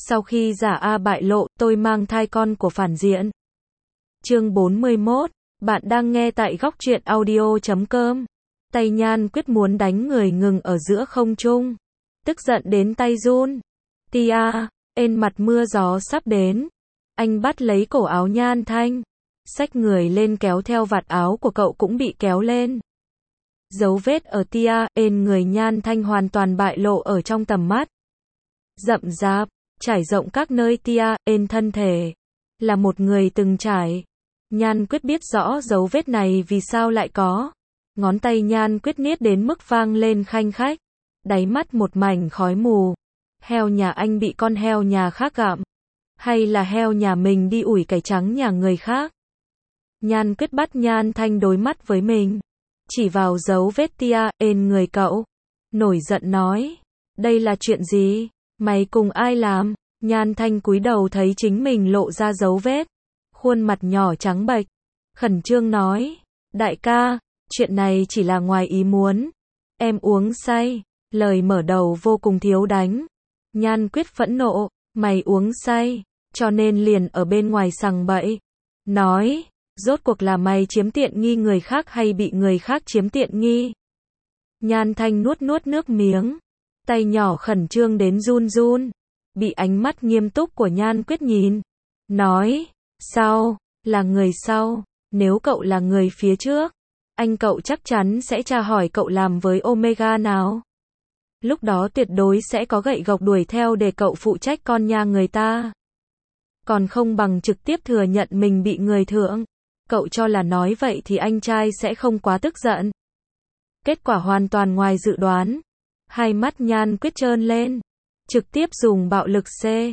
Sau khi giả A bại lộ, tôi mang thai con của phản diện. Chương 41, bạn đang nghe tại góc truyện audio.com. Tay Nhan Quyết muốn đánh người ngừng ở giữa không trung. Tức giận đến tay run. Tia, ên mặt mưa gió sắp đến. Anh bắt lấy cổ áo Nhan Thanh. Xách người lên kéo theo vạt áo của cậu cũng bị kéo lên. Dấu vết ở tia, ên người Nhan Thanh hoàn toàn bại lộ ở trong tầm mắt. Rậm rạp, trải rộng các nơi tia, ên thân thể. Là một người từng trải. Nhan Quyết biết rõ dấu vết này vì sao lại có. Ngón tay Nhan Quyết niết đến mức vang lên khanh khách. Đáy mắt một mảnh khói mù. Heo nhà anh bị con heo nhà khác gặm. Hay là heo nhà mình đi ủi cải trắng nhà người khác. Nhan Quyết bắt Nhan Thanh đối mắt với mình. Chỉ vào dấu vết tia, ên người cậu. Nổi giận nói. Đây là chuyện gì? Mày cùng ai làm? Nhan Thanh cúi đầu thấy chính mình lộ ra dấu vết. Khuôn mặt nhỏ trắng bệch. Khẩn trương nói. Đại ca, chuyện này chỉ là ngoài ý muốn. Em uống say. Lời mở đầu vô cùng thiếu đánh. Nhan Quyết phẫn nộ. Mày uống say, cho nên liền ở bên ngoài sằng bậy. Nói, rốt cuộc là mày chiếm tiện nghi người khác hay bị người khác chiếm tiện nghi? Nhan Thanh nuốt nước miếng. Tay nhỏ khẩn trương đến run run. Bị ánh mắt nghiêm túc của Nhan Quyết nhìn. Nói, sau, là người sau. Nếu cậu là người phía trước, anh cậu chắc chắn sẽ tra hỏi cậu làm với Omega nào. Lúc đó tuyệt đối sẽ có gậy gộc đuổi theo để cậu phụ trách con nhà người ta. Còn không bằng trực tiếp thừa nhận mình bị người thượng. Cậu cho là nói vậy thì anh trai sẽ không quá tức giận. Kết quả hoàn toàn ngoài dự đoán. Hai mắt Nhan Quyết trơn lên. Trực tiếp dùng bạo lực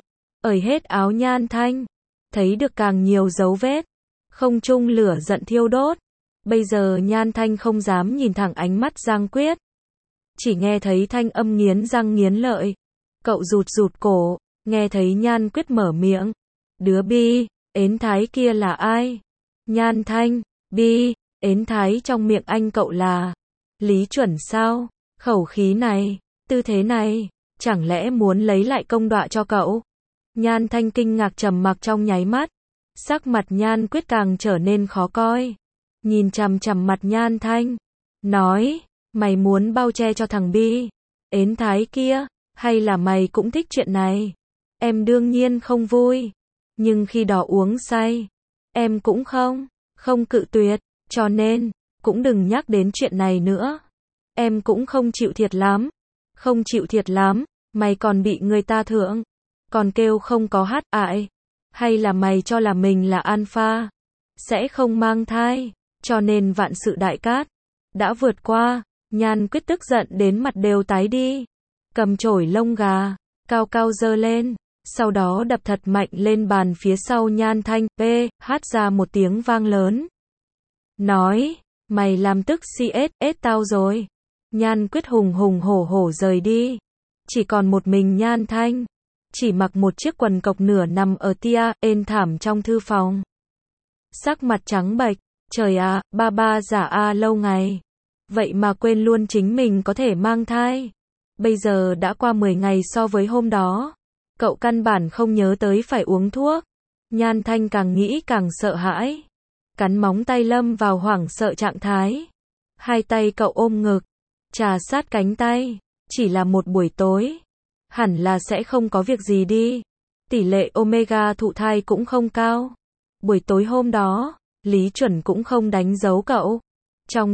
ởi hết áo Nhan Thanh. Thấy được càng nhiều dấu vết. Không trung lửa giận thiêu đốt. Bây giờ Nhan Thanh không dám nhìn thẳng ánh mắt Giang Quyết. Chỉ nghe thấy thanh âm nghiến răng nghiến lợi. Cậu rụt cổ, nghe thấy Nhan Quyết mở miệng. Đứa bi, ến thái kia là ai? Nhan Thanh, bi, ến thái trong miệng anh cậu là Lý Chuẩn sao? Khẩu khí này, tư thế này, chẳng lẽ muốn lấy lại công đọa cho cậu? Nhan Thanh kinh ngạc trầm mặc trong nháy mắt. Sắc mặt Nhan Quyết càng trở nên khó coi. Nhìn chằm chằm mặt Nhan Thanh. Nói, mày muốn bao che cho thằng bi, ến thái kia, hay là mày cũng thích chuyện này? Em đương nhiên không vui. Nhưng khi đó uống say, em cũng không cự tuyệt, cho nên, cũng đừng nhắc đến chuyện này nữa. Em cũng không chịu thiệt lắm. Không chịu thiệt lắm, mày còn bị người ta thượng. Còn kêu không có hát ại. Hay là mày cho là mình là alpha, sẽ không mang thai, cho nên vạn sự đại cát đã vượt qua. Nhan Quyết tức giận đến mặt đều tái đi. Cầm chổi lông gà, cao cao giơ lên. Sau đó đập thật mạnh lên bàn phía sau Nhan Thanh, hát ra một tiếng vang lớn. Nói, mày làm tức CSS tao rồi. Nhan Quyết hùng hổ rời đi. Chỉ còn một mình Nhan Thanh. Chỉ mặc một chiếc quần cộc nửa nằm ở tia, ên thảm trong thư phòng. Sắc mặt trắng bệch, trời ạ, ba giả A lâu ngày. Vậy mà quên luôn chính mình có thể mang thai. Bây giờ đã qua 10 ngày so với hôm đó. Cậu căn bản không nhớ tới phải uống thuốc. Nhan Thanh càng nghĩ càng sợ hãi. Cắn móng tay lâm vào hoảng sợ trạng thái. Hai tay cậu ôm ngực. Trà sát cánh tay. Chỉ là một buổi tối. Hẳn là sẽ không có việc gì đi. Tỷ lệ Omega thụ thai cũng không cao. Buổi tối hôm đó, Lý Chuẩn cũng không đánh dấu cậu. Trong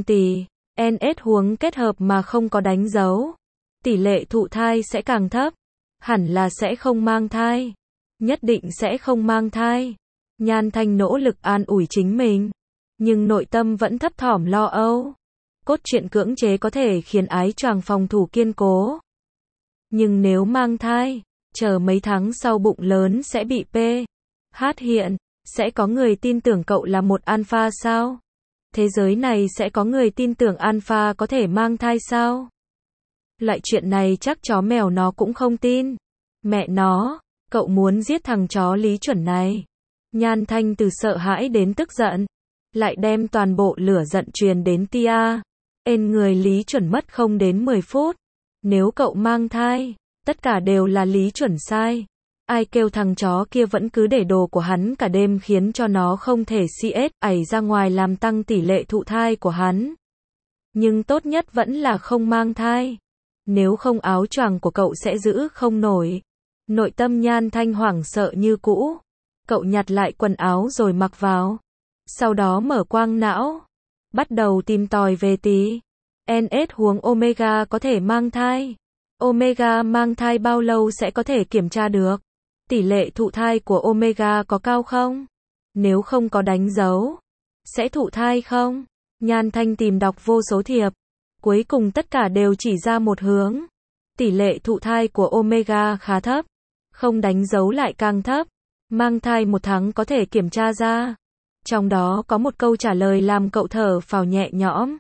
NS huống kết hợp mà không có đánh dấu, tỷ lệ thụ thai sẽ càng thấp. Hẳn là sẽ không mang thai. Nhất định sẽ không mang thai. Nhan Thanh nỗ lực an ủi chính mình. Nhưng nội tâm vẫn thấp thỏm lo âu. Cốt truyện cưỡng chế có thể khiến ái choàng phòng thủ kiên cố. Nhưng nếu mang thai, chờ mấy tháng sau bụng lớn sẽ bị PH hiện. Sẽ có người tin tưởng cậu là một alpha sao? Thế giới này sẽ có người tin tưởng alpha có thể mang thai sao? Loại chuyện này chắc chó mèo nó cũng không tin. Mẹ nó, cậu muốn giết thằng chó Lý Chuẩn này. Nhan Thanh từ sợ hãi đến tức giận. Lại đem toàn bộ lửa giận truyền đến tia. Ên người Lý Chuẩn mất không đến 10 phút. Nếu cậu mang thai, tất cả đều là Lý Chuẩn sai. Ai kêu thằng chó kia vẫn cứ để đồ của hắn cả đêm khiến cho nó không thể CS ảy ra ngoài làm tăng tỷ lệ thụ thai của hắn. Nhưng tốt nhất vẫn là không mang thai. Nếu không áo choàng của cậu sẽ giữ không nổi. Nội tâm Nhan Thanh hoảng sợ như cũ. Cậu nhặt lại quần áo rồi mặc vào. Sau đó mở quang não. Bắt đầu tìm tòi về tí. NS huống Omega có thể mang thai. Omega mang thai bao lâu sẽ có thể kiểm tra được? Tỷ lệ thụ thai của Omega có cao không? Nếu không có đánh dấu, sẽ thụ thai không? Nhan Thanh tìm đọc vô số thiệp. Cuối cùng tất cả đều chỉ ra một hướng. Tỷ lệ thụ thai của Omega khá thấp. Không đánh dấu lại càng thấp. Mang thai 1 tháng có thể kiểm tra ra. Trong đó có một câu trả lời làm cậu thở phào nhẹ nhõm.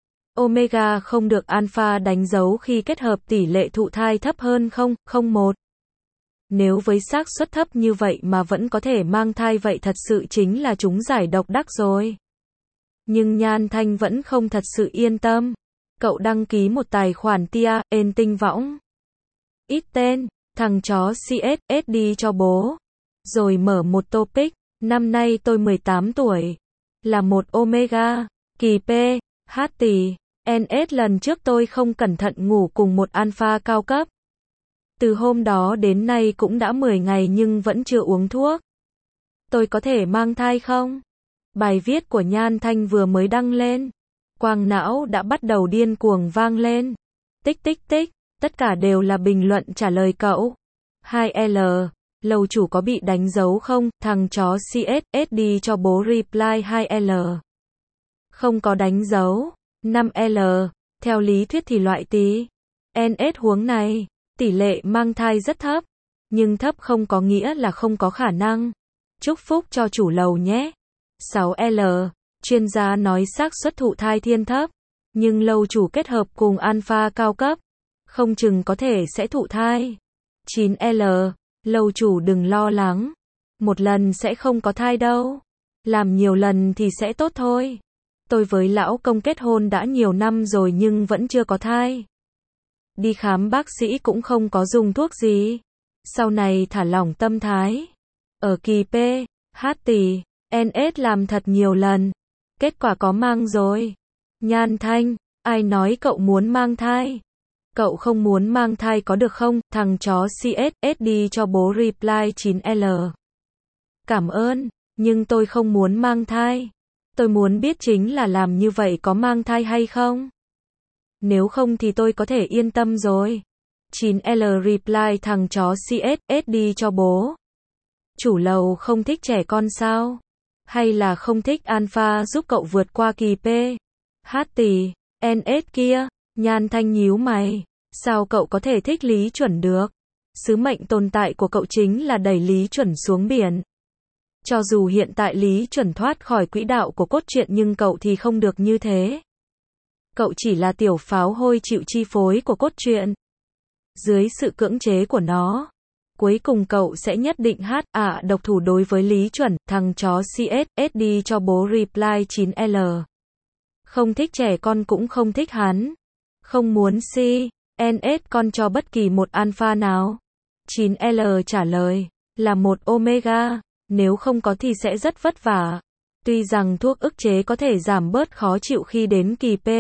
Omega không được alpha đánh dấu khi kết hợp tỷ lệ thụ thai thấp hơn 0,01. Nếu với xác suất thấp như vậy mà vẫn có thể mang thai vậy thật sự chính là chúng giải độc đắc rồi. Nhưng Nhan Thanh vẫn không thật sự yên tâm. Cậu đăng ký một tài khoản tia, ên tinh võng. Ít tên, thằng chó CSSD cho bố. Rồi mở một topic, năm nay tôi 18 tuổi. Là một Omega, kỳ P, H tỷ, NS lần trước tôi không cẩn thận ngủ cùng một alpha cao cấp. Từ hôm đó đến nay cũng đã 10 ngày nhưng vẫn chưa uống thuốc. Tôi có thể mang thai không? Bài viết của Nhan Thanh vừa mới đăng lên. Quang não đã bắt đầu điên cuồng vang lên. Tích tích tích, tất cả đều là bình luận trả lời cậu. 2L, lầu chủ có bị đánh dấu không? Thằng chó CSSD cho bố reply 2L. Không có đánh dấu. 5L, theo lý thuyết thì loại tí. NS huống này, tỷ lệ mang thai rất thấp. Nhưng thấp không có nghĩa là không có khả năng. Chúc phúc cho chủ lầu nhé. 6L, chuyên gia nói xác suất thụ thai thiên thấp. Nhưng lầu chủ kết hợp cùng alpha cao cấp. Không chừng có thể sẽ thụ thai. 9L, lầu chủ đừng lo lắng. Một lần sẽ không có thai đâu. Làm nhiều lần thì sẽ tốt thôi. Tôi với lão công kết hôn đã nhiều năm rồi nhưng vẫn chưa có thai. Đi khám bác sĩ cũng không có dùng thuốc gì. Sau này thả lỏng tâm thái. Ở kỳ P, H tỷ, NS làm thật nhiều lần. Kết quả có mang rồi. Nhan Thanh, ai nói cậu muốn mang thai? Cậu không muốn mang thai có được không? Thằng chó CSSD cho bố reply 9L. Cảm ơn, nhưng tôi không muốn mang thai. Tôi muốn biết chính là làm như vậy có mang thai hay không? Nếu không thì tôi có thể yên tâm rồi. 9L reply thằng chó CSSD cho bố. Chủ lầu không thích trẻ con sao? Hay là không thích alpha giúp cậu vượt qua kỳ P? H tỷ, NS kia, Nhan Thanh nhíu mày. Sao cậu có thể thích Lý Chuẩn được? Sứ mệnh tồn tại của cậu chính là đẩy Lý Chuẩn xuống biển. Cho dù hiện tại Lý Chuẩn thoát khỏi quỹ đạo của cốt truyện nhưng cậu thì không được như thế. Cậu chỉ là tiểu pháo hôi chịu chi phối của cốt truyện. Dưới sự cưỡng chế của nó, cuối cùng cậu sẽ nhất định độc thủ đối với Lý Chuẩn. Thằng chó CSSD cho bố reply 9L. Không thích trẻ con cũng không thích hắn. Không muốn NS con cho bất kỳ một alpha nào. 9L trả lời, là một Omega. Nếu không có thì sẽ rất vất vả. Tuy rằng thuốc ức chế có thể giảm bớt khó chịu khi đến kỳ P,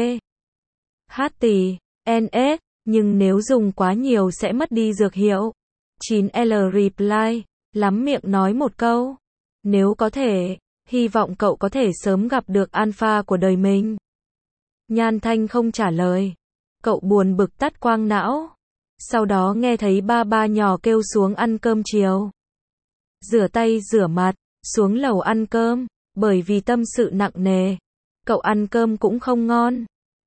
H tỷ, NS, nhưng nếu dùng quá nhiều sẽ mất đi dược hiệu. 9L reply, lắm miệng nói một câu. Nếu có thể, hy vọng cậu có thể sớm gặp được alpha của đời mình. Nhan Thanh không trả lời. Cậu buồn bực tắt quang não. Sau đó nghe thấy ba nhỏ kêu xuống ăn cơm chiều. Rửa tay rửa mặt, xuống lầu ăn cơm, bởi vì tâm sự nặng nề. Cậu ăn cơm cũng không ngon.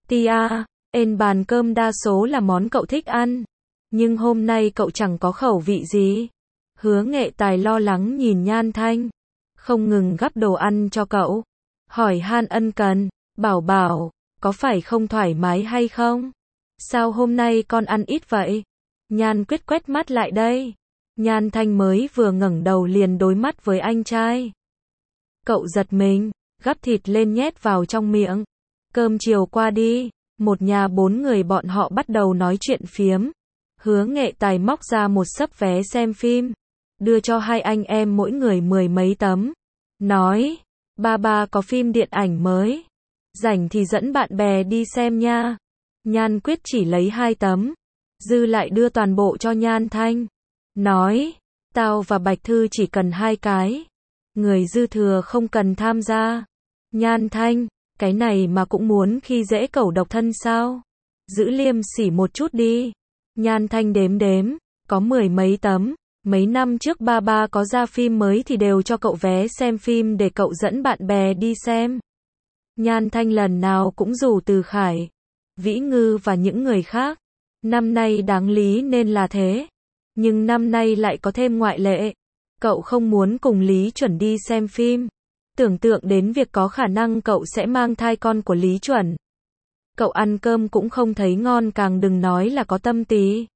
Ên bàn cơm đa số là món cậu thích ăn. Nhưng hôm nay cậu chẳng có khẩu vị gì. Hứa Nghệ Tài lo lắng nhìn Nhan Thanh. Không ngừng gắp đồ ăn cho cậu. Hỏi han ân cần, bảo, có phải không thoải mái hay không? Sao hôm nay con ăn ít vậy? Nhan Quyết quét mắt lại đây. Nhan Thanh mới vừa ngẩng đầu liền đối mắt với anh trai. Cậu giật mình, gắp thịt lên nhét vào trong miệng. Cơm chiều qua đi, một nhà 4 người bọn họ bắt đầu nói chuyện phiếm. Hứa Nghệ Tài móc ra một xấp vé xem phim. đưa cho hai anh em mỗi người 10 mấy tấm. Nói, ba có phim điện ảnh mới. Rảnh thì dẫn bạn bè đi xem nha. Nhan Quyết chỉ lấy 2 tấm. Dư lại đưa toàn bộ cho Nhan Thanh. Nói, tao và Bạch Thư chỉ cần 2 cái. Người dư thừa không cần tham gia. Nhan Thanh, cái này mà cũng muốn khi dễ cẩu độc thân sao? Giữ liêm sỉ một chút đi. Nhan Thanh đếm, có 10 mấy tấm. Mấy năm trước ba có ra phim mới thì đều cho cậu vé xem phim để cậu dẫn bạn bè đi xem. Nhan Thanh lần nào cũng rủ Từ Khải, Vĩ Ngư và những người khác. Năm nay đáng lý nên là thế. Nhưng năm nay lại có thêm ngoại lệ. Cậu không muốn cùng Lý Chuẩn đi xem phim. Tưởng tượng đến việc có khả năng cậu sẽ mang thai con của Lý Chuẩn. Cậu ăn cơm cũng không thấy ngon, càng đừng nói là có tâm tí.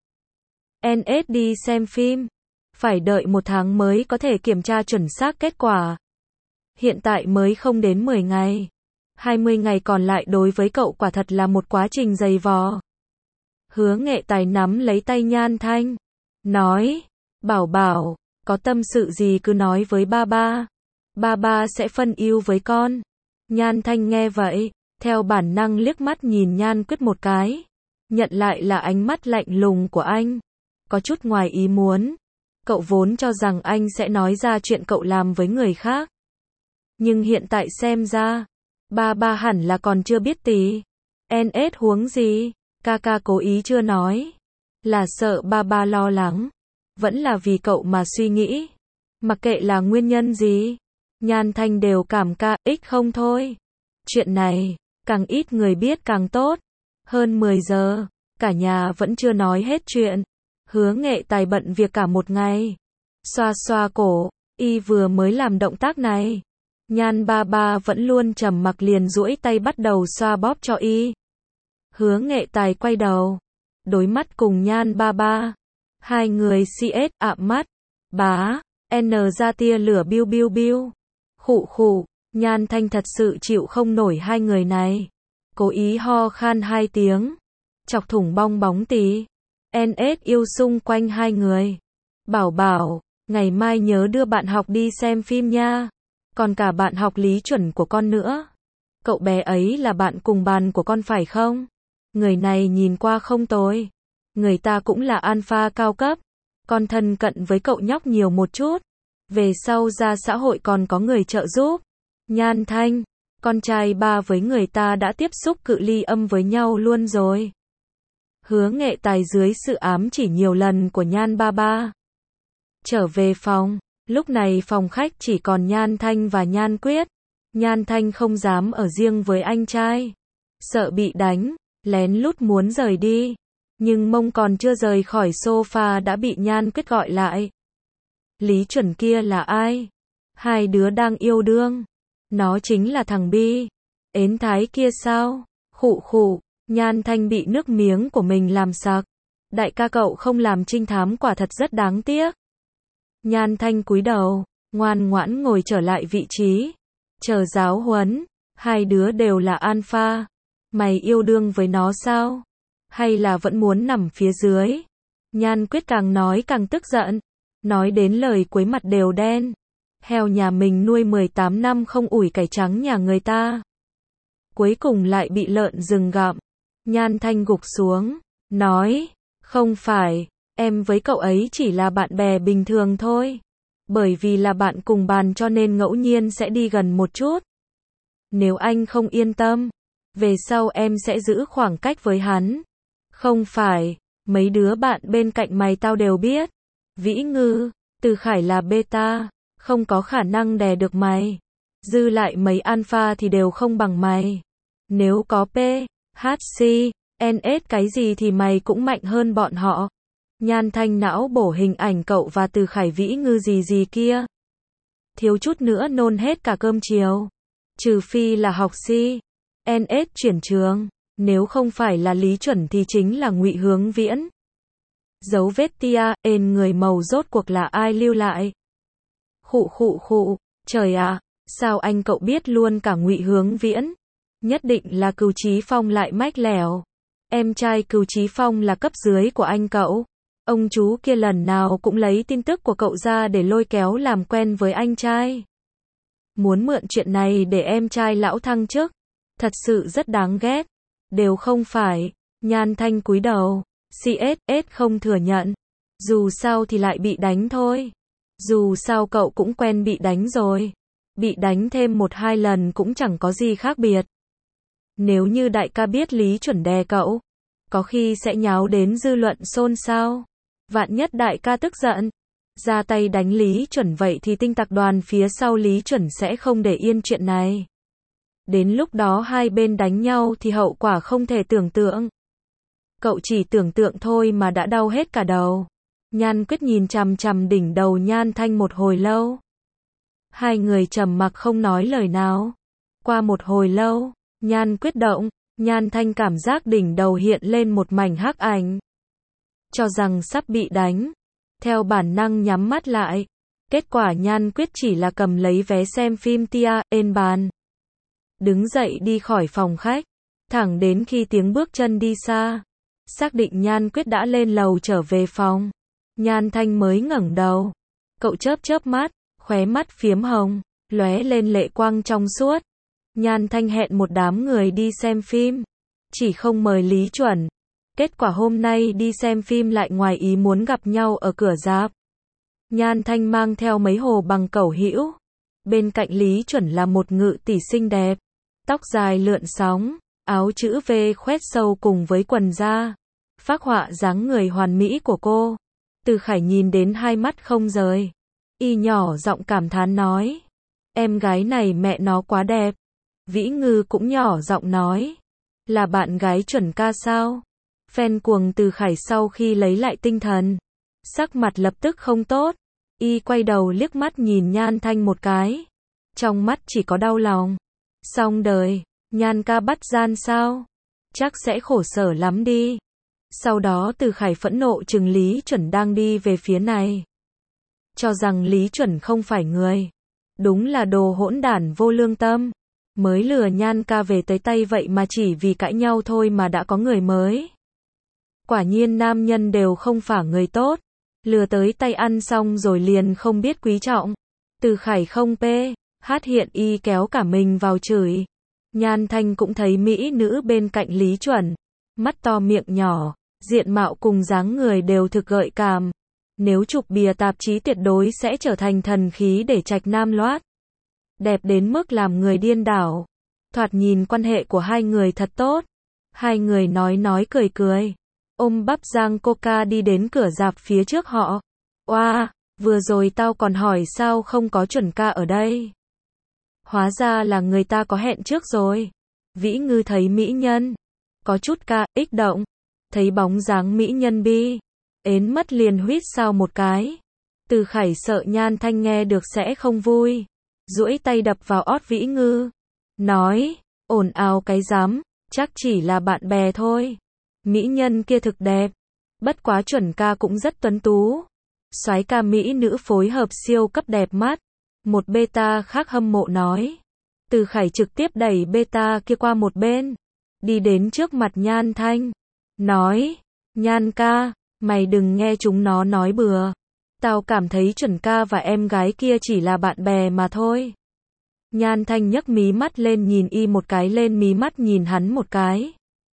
NS đi xem phim. Phải đợi 1 tháng mới có thể kiểm tra chuẩn xác kết quả. Hiện tại mới không đến 10 ngày. 20 ngày còn lại đối với cậu quả thật là một quá trình dày vò. Hứa Nghệ Tài nắm lấy tay Nhan Thanh. Nói, bảo, có tâm sự gì cứ nói với ba. Ba sẽ phân ưu với con. Nhan Thanh nghe vậy, theo bản năng liếc mắt nhìn Nhan Quyết một cái. Nhận lại là ánh mắt lạnh lùng của anh. Có chút ngoài ý muốn. Cậu vốn cho rằng anh sẽ nói ra chuyện cậu làm với người khác. Nhưng hiện tại xem ra, ba hẳn là còn chưa biết tí. NS huống gì, ca cố ý chưa nói. Là sợ ba lo lắng. Vẫn là vì cậu mà suy nghĩ. Mặc kệ là nguyên nhân gì, Nhan Thanh đều cảm ích không thôi. Chuyện này, càng ít người biết càng tốt. Hơn 10 giờ, cả nhà vẫn chưa nói hết chuyện. Hứa Nghệ Tài bận việc cả một ngày. Xoa cổ, y vừa mới làm động tác này. Nhan ba vẫn luôn trầm mặc liền duỗi tay bắt đầu xoa bóp cho y. Hứa Nghệ Tài quay đầu, đối mắt cùng Nhan ba. Hai người CS mắt. Bá, N ra tia lửa biu. Khụ, Nhan Thanh thật sự chịu không nổi hai người này. Cố ý ho khan 2 tiếng. Chọc thủng bong bóng tí. NS yêu xung quanh hai người. Bảo, ngày mai nhớ đưa bạn học đi xem phim nha. Còn cả bạn học Lý Chuẩn của con nữa. Cậu bé ấy là bạn cùng bàn của con phải không? Người này nhìn qua không tồi. Người ta cũng là alpha cao cấp. Con thân cận với cậu nhóc nhiều một chút. Về sau ra xã hội còn có người trợ giúp. Nhan Thanh, con trai ba với người ta đã tiếp xúc cự ly âm với nhau luôn rồi. Hứa Nghệ Tài dưới sự ám chỉ nhiều lần của Nhan ba. Trở về phòng, lúc này phòng khách chỉ còn Nhan Thanh và Nhan Quyết. Nhan Thanh không dám ở riêng với anh trai. Sợ bị đánh, lén lút muốn rời đi. Nhưng mông còn chưa rời khỏi sofa đã bị Nhan Quyết gọi lại. Lý Chuẩn kia là ai? Hai đứa đang yêu đương. Nó chính là thằng Bi. Ến thái kia sao? Khụ. Nhan Thanh bị nước miếng của mình làm sặc. Đại ca cậu không làm trinh thám quả thật rất đáng tiếc. Nhan Thanh cúi đầu, ngoan ngoãn ngồi trở lại vị trí. Chờ giáo huấn. Hai đứa đều là alpha. Mày yêu đương với nó sao? Hay là vẫn muốn nằm phía dưới? Nhan Quyết càng nói càng tức giận. Nói đến lời cuối mặt đều đen. Heo nhà mình nuôi 18 năm không ủi cải trắng nhà người ta. Cuối cùng lại bị lợn rừng gặm. Nhan Thanh gục xuống, nói, không phải, em với cậu ấy chỉ là bạn bè bình thường thôi. Bởi vì là bạn cùng bàn cho nên ngẫu nhiên sẽ đi gần một chút. Nếu anh không yên tâm, về sau em sẽ giữ khoảng cách với hắn. Không phải, mấy đứa bạn bên cạnh mày tao đều biết. Vĩ Ngư, Từ Khải là beta, không có khả năng đè được mày. Dư lại mấy alpha thì đều không bằng mày. Nếu có P, HC, NS cái gì thì mày cũng mạnh hơn bọn họ. Nhan Thanh não bổ hình ảnh cậu và Từ Khải Vĩ Ngư gì kia. Thiếu chút nữa nôn hết cả cơm chiều. Trừ phi là học si. NS chuyển trường. Nếu không phải là Lý Chuẩn thì chính là Ngụy Hướng Viễn. Dấu vết tia, người màu rốt cuộc là ai lưu lại? Khụ, trời ạ, sao anh cậu biết luôn cả Ngụy Hướng Viễn? Nhất định là Cừu Chí Phong lại mách lẻo. Em trai Cừu Chí Phong là cấp dưới của anh cậu. Ông chú kia lần nào cũng lấy tin tức của cậu ra để lôi kéo làm quen với anh trai. Muốn mượn chuyện này để em trai lão thăng chức. Thật sự rất đáng ghét. Đều không phải. Nhan Thanh cúi đầu. CSS không thừa nhận. Dù sao thì lại bị đánh thôi. Dù sao cậu cũng quen bị đánh rồi. Bị đánh thêm 1-2 lần cũng chẳng có gì khác biệt. Nếu như đại ca biết Lý Chuẩn đè cậu, có khi sẽ nháo đến dư luận xôn xao. Vạn nhất đại ca tức giận, ra tay đánh Lý Chuẩn vậy thì Tinh tập đoàn phía sau Lý Chuẩn sẽ không để yên chuyện này. Đến lúc đó hai bên đánh nhau thì hậu quả không thể tưởng tượng. Cậu chỉ tưởng tượng thôi mà đã đau hết cả đầu. Nhan Quyết nhìn chằm chằm đỉnh đầu Nhan Thanh một hồi lâu. Hai người trầm mặc không nói lời nào. Qua một hồi lâu, Nhan Quyết động, Nhan Thanh cảm giác đỉnh đầu hiện lên một mảnh hắc ảnh. Cho rằng sắp bị đánh. Theo bản năng nhắm mắt lại. Kết quả Nhan Quyết chỉ là cầm lấy vé xem phim Tia, ên bàn. Đứng dậy đi khỏi phòng khách. Thẳng đến khi tiếng bước chân đi xa. Xác định Nhan Quyết đã lên lầu trở về phòng. Nhan Thanh mới ngẩng đầu. Cậu chớp chớp mắt, khóe mắt phiếm hồng, lóe lên lệ quang trong suốt. Nhan Thanh hẹn một đám người đi xem phim. Chỉ không mời Lý Chuẩn. Kết quả hôm nay đi xem phim lại ngoài ý muốn gặp nhau ở cửa rạp. Nhan Thanh mang theo mấy hồ bằng cẩu hữu. Bên cạnh Lý Chuẩn là một ngự tỷ xinh đẹp. Tóc dài lượn sóng, áo chữ V khoét sâu cùng với quần da. Phác họa dáng người hoàn mỹ của cô. Từ Khải nhìn đến hai mắt không rời. Y nhỏ giọng cảm thán nói. Em gái này mẹ nó quá đẹp. Vĩ Ngư cũng nhỏ giọng nói. Là bạn gái Chuẩn ca sao? Fan cuồng Từ Khải sau khi lấy lại tinh thần. Sắc mặt lập tức không tốt. Y quay đầu liếc mắt nhìn Nhan Thanh một cái. Trong mắt chỉ có đau lòng. Xong đời, Nhan ca bắt gian sao? Chắc sẽ khổ sở lắm đi. Sau đó Từ Khải phẫn nộ chừng Lý Chuẩn đang đi về phía này. Cho rằng Lý Chuẩn không phải người. Đúng là đồ hỗn đản vô lương tâm. Mới lừa Nhan ca về tới tay vậy mà chỉ vì cãi nhau thôi mà đã có người mới. Quả nhiên nam nhân đều không phải người tốt. Lừa tới tay ăn xong rồi liền không biết quý trọng. Từ Khải không hát hiện y kéo cả mình vào chửi. Nhan Thanh cũng thấy mỹ nữ bên cạnh Lý Chuẩn. Mắt to miệng nhỏ, diện mạo cùng dáng người đều thực gợi cảm. Nếu chụp bìa tạp chí tuyệt đối sẽ trở thành thần khí để trạch nam loát. Đẹp đến mức làm người điên đảo. Thoạt nhìn quan hệ của hai người thật tốt. Hai người nói cười cười. Ôm bắp rang coca đi đến cửa rạp phía trước họ. Oa, vừa rồi tao còn hỏi sao không có Chuẩn ca ở đây. Hóa ra là người ta có hẹn trước rồi. Vĩ Ngư thấy mỹ nhân. Có chút ích động. Thấy bóng dáng mỹ nhân bi. Ến mất liền huýt sao một cái. Từ Khải sợ Nhan Thanh nghe được sẽ không vui. Duỗi tay đập vào ót Vĩ Ngư. Nói, ồn ào cái dám, chắc chỉ là bạn bè thôi. Mỹ nhân kia thực đẹp. Bất quá Chuẩn ca cũng rất tuấn tú. Soái ca mỹ nữ phối hợp siêu cấp đẹp mắt. Một beta khác hâm mộ nói. Từ Khải trực tiếp đẩy beta kia qua một bên. Đi đến trước mặt Nhan Thanh. Nói, Nhan ca, mày đừng nghe chúng nó nói bừa. Tao cảm thấy Chuẩn ca và em gái kia chỉ là bạn bè mà thôi. Nhan Thanh nhấc mí mắt lên nhìn y một cái, lên mí mắt nhìn hắn một cái.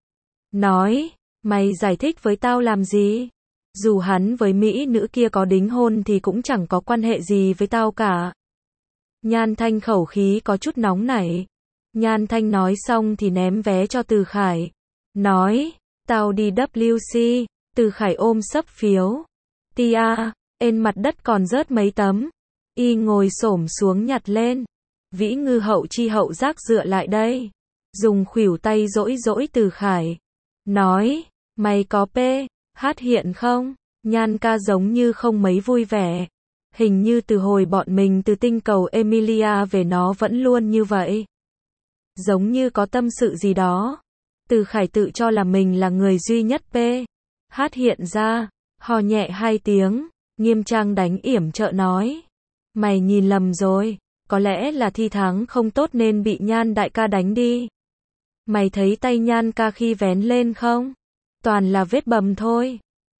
Nói, mày giải thích với tao làm gì? Dù hắn với mỹ nữ kia có đính hôn thì cũng chẳng có quan hệ gì với tao cả. Nhan Thanh khẩu khí có chút nóng nảy. Nhan Thanh nói xong thì ném vé cho Từ Khải. Nói, tao đi WC. Từ Khải ôm xấp phiếu. Tia, trên mặt đất còn rớt mấy tấm. Y ngồi xổm xuống nhặt lên. Vĩ Ngư hậu chi hậu giác dựa lại đây. Dùng khuỷu tay dỗi Từ Khải. Nói, mày có hát hiện không? Nhan ca giống như không mấy vui vẻ. Hình như từ hồi bọn mình từ tinh cầu Emilia về nó vẫn luôn như vậy. Giống như có tâm sự gì đó. Từ Khải tự cho là mình là người duy nhất hát hiện ra. Hò nhẹ 2 tiếng. Nghiêm trang đánh yểm trợ nói. Mày nhìn lầm rồi. Có lẽ là thi tháng không tốt nên bị Nhan đại ca đánh đi. Mày thấy tay Nhan ca khi vén lên không? Toàn là vết bầm thôi.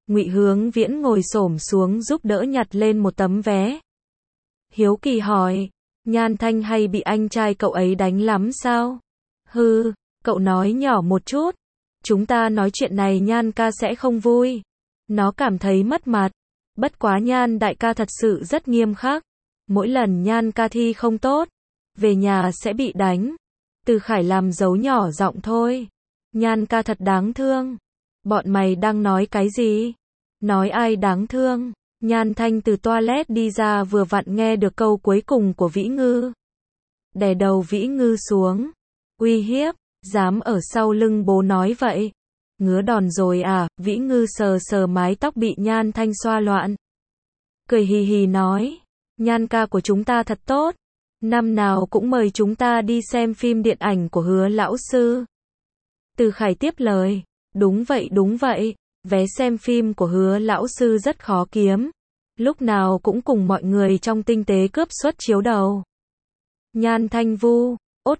Ngụy Hướng Viễn ngồi xổm xuống giúp đỡ nhặt lên một tấm vé. Hiếu kỳ hỏi, Nhan Thanh hay bị anh trai cậu ấy đánh lắm sao? Hừ, cậu nói nhỏ một chút. Chúng ta nói chuyện này Nhan ca sẽ không vui. Nó cảm thấy mất mặt. Bất quá Nhan đại ca thật sự rất nghiêm khắc. Mỗi lần Nhan ca thi không tốt, về nhà sẽ bị đánh. Từ Khải làm dấu nhỏ giọng thôi. Nhan ca thật đáng thương. Bọn mày đang nói cái gì? Nói ai đáng thương? Nhan Thanh từ toilet đi ra vừa vặn nghe được câu cuối cùng của Vĩ Ngư. Đè đầu Vĩ Ngư xuống. Uy hiếp, dám ở sau lưng bố nói vậy. Ngứa đòn rồi à? Vĩ Ngư sờ sờ mái tóc bị Nhan Thanh xoa loạn. Cười hì hì nói, Nhan ca của chúng ta thật tốt. Năm nào cũng mời chúng ta đi xem phim điện ảnh của Hứa lão sư. Từ Khải tiếp lời, đúng vậy, vé xem phim của Hứa lão sư rất khó kiếm. Lúc nào cũng cùng mọi người trong tinh tế cướp suất chiếu đầu. Nhan Thanh vu,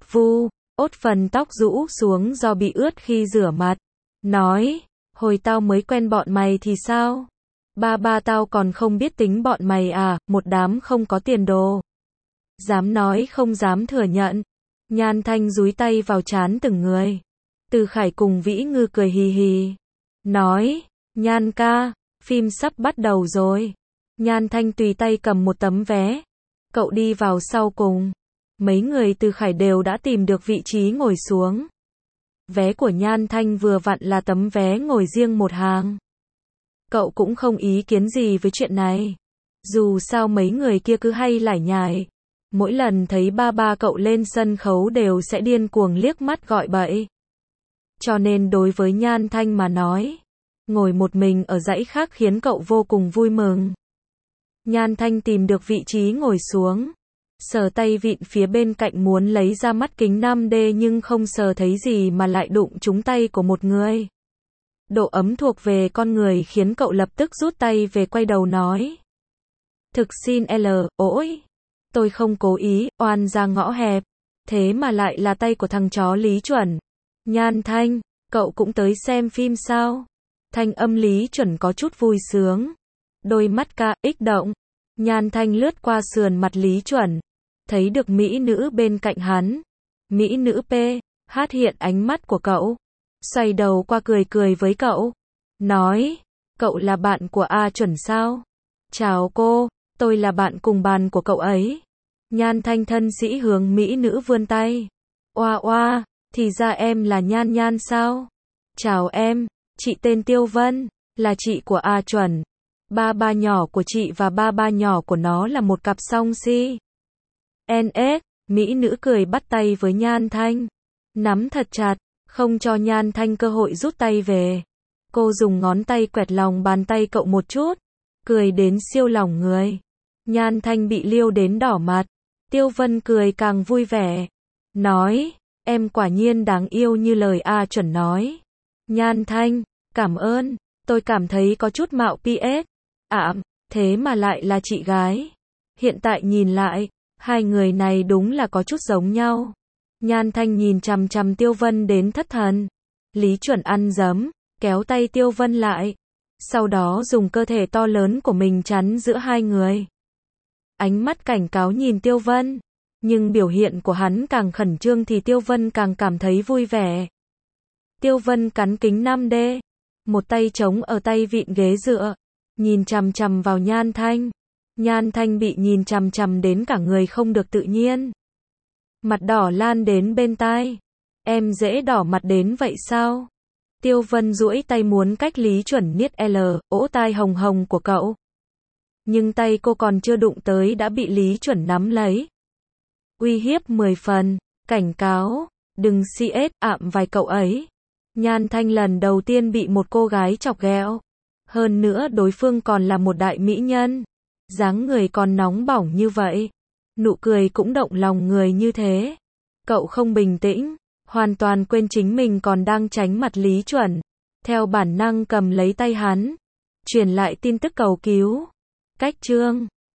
ốt phần tóc rũ xuống do bị ướt khi rửa mặt. Nói, hồi tao mới quen bọn mày thì sao? Ba tao còn không biết tính bọn mày à, một đám không có tiền đồ. Dám nói không dám thừa nhận. Nhan Thanh dúi tay vào trán từng người. Từ Khải cùng Vĩ Ngư cười hì hì. Nói, Nhan ca, phim sắp bắt đầu rồi. Nhan Thanh tùy tay cầm một tấm vé. Cậu đi vào sau cùng. Mấy người Từ Khải đều đã tìm được vị trí ngồi xuống. Vé của Nhan Thanh vừa vặn là tấm vé ngồi riêng một hàng. Cậu cũng không ý kiến gì với chuyện này. Dù sao mấy người kia cứ hay lải nhải. Mỗi lần thấy ba cậu lên sân khấu đều sẽ điên cuồng liếc mắt gọi bậy. Cho nên đối với Nhan Thanh mà nói, ngồi một mình ở dãy khác khiến cậu vô cùng vui mừng. Nhan Thanh tìm được vị trí ngồi xuống. Sờ tay vịn phía bên cạnh muốn lấy ra mắt kính 5D nhưng không sờ thấy gì mà lại đụng trúng tay của một người. Độ ấm thuộc về con người khiến cậu lập tức rút tay về quay đầu nói. Thực xin ôi. Tôi không cố ý, oan ra ngõ hẹp. Thế mà lại là tay của thằng chó Lý Chuẩn. Nhan Thanh, cậu cũng tới xem phim sao? Thanh âm Lý Chuẩn có chút vui sướng. Đôi mắt ích động. Nhan Thanh lướt qua sườn mặt Lý Chuẩn. Thấy được mỹ nữ bên cạnh hắn. Mỹ nữ P. Hát hiện ánh mắt của cậu. Xoay đầu qua cười với cậu. Nói, cậu là bạn của A Chuẩn sao? Chào cô, tôi là bạn cùng bàn của cậu ấy. Nhan Thanh thân sĩ hướng mỹ nữ vươn tay. Oa, thì ra em là Nhan sao? Chào em, chị tên Tiêu Vân, là chị của A Chuẩn. Ba nhỏ của chị và ba nhỏ của nó là một cặp song si. NS, mỹ nữ cười bắt tay với Nhan Thanh. Nắm thật chặt, không cho Nhan Thanh cơ hội rút tay về. Cô dùng ngón tay quẹt lòng bàn tay cậu một chút. Cười đến siêu lòng người. Nhan Thanh bị liêu đến đỏ mặt. Tiêu Vân cười càng vui vẻ. Nói, em quả nhiên đáng yêu như lời A Chuẩn nói. Nhan Thanh, cảm ơn. Tôi cảm thấy có chút mạo PS. Thế mà lại là chị gái. Hiện tại nhìn lại, hai người này đúng là có chút giống nhau. Nhan Thanh nhìn chằm chằm Tiêu Vân đến thất thần. Lý Chuẩn ăn dấm, kéo tay Tiêu Vân lại. Sau đó dùng cơ thể to lớn của mình chắn giữa hai người. Ánh mắt cảnh cáo nhìn Tiêu Vân. Nhưng biểu hiện của hắn càng khẩn trương thì Tiêu Vân càng cảm thấy vui vẻ. Tiêu Vân cắn kính 5D. Một tay chống ở tay vịn ghế dựa. Nhìn chằm chằm vào Nhan Thanh. Nhan Thanh bị nhìn chằm chằm đến cả người không được tự nhiên. Mặt đỏ lan đến bên tai. Em dễ đỏ mặt đến vậy sao? Tiêu Vân duỗi tay muốn cách Lý Chuẩn niết ỗ tai hồng hồng của cậu. Nhưng tay cô còn chưa đụng tới đã bị Lý Chuẩn nắm lấy. Uy hiếp 10 phần, cảnh cáo, đừng vài cậu ấy. Nhan Thanh lần đầu tiên bị một cô gái chọc ghẹo. Hơn nữa đối phương còn là một đại mỹ nhân. Dáng người còn nóng bỏng như vậy. Nụ cười cũng động lòng người như thế. Cậu không bình tĩnh, hoàn toàn quên chính mình còn đang tránh mặt Lý Chuẩn. Theo bản năng cầm lấy tay hắn. Truyền lại tin tức cầu cứu. Cách chương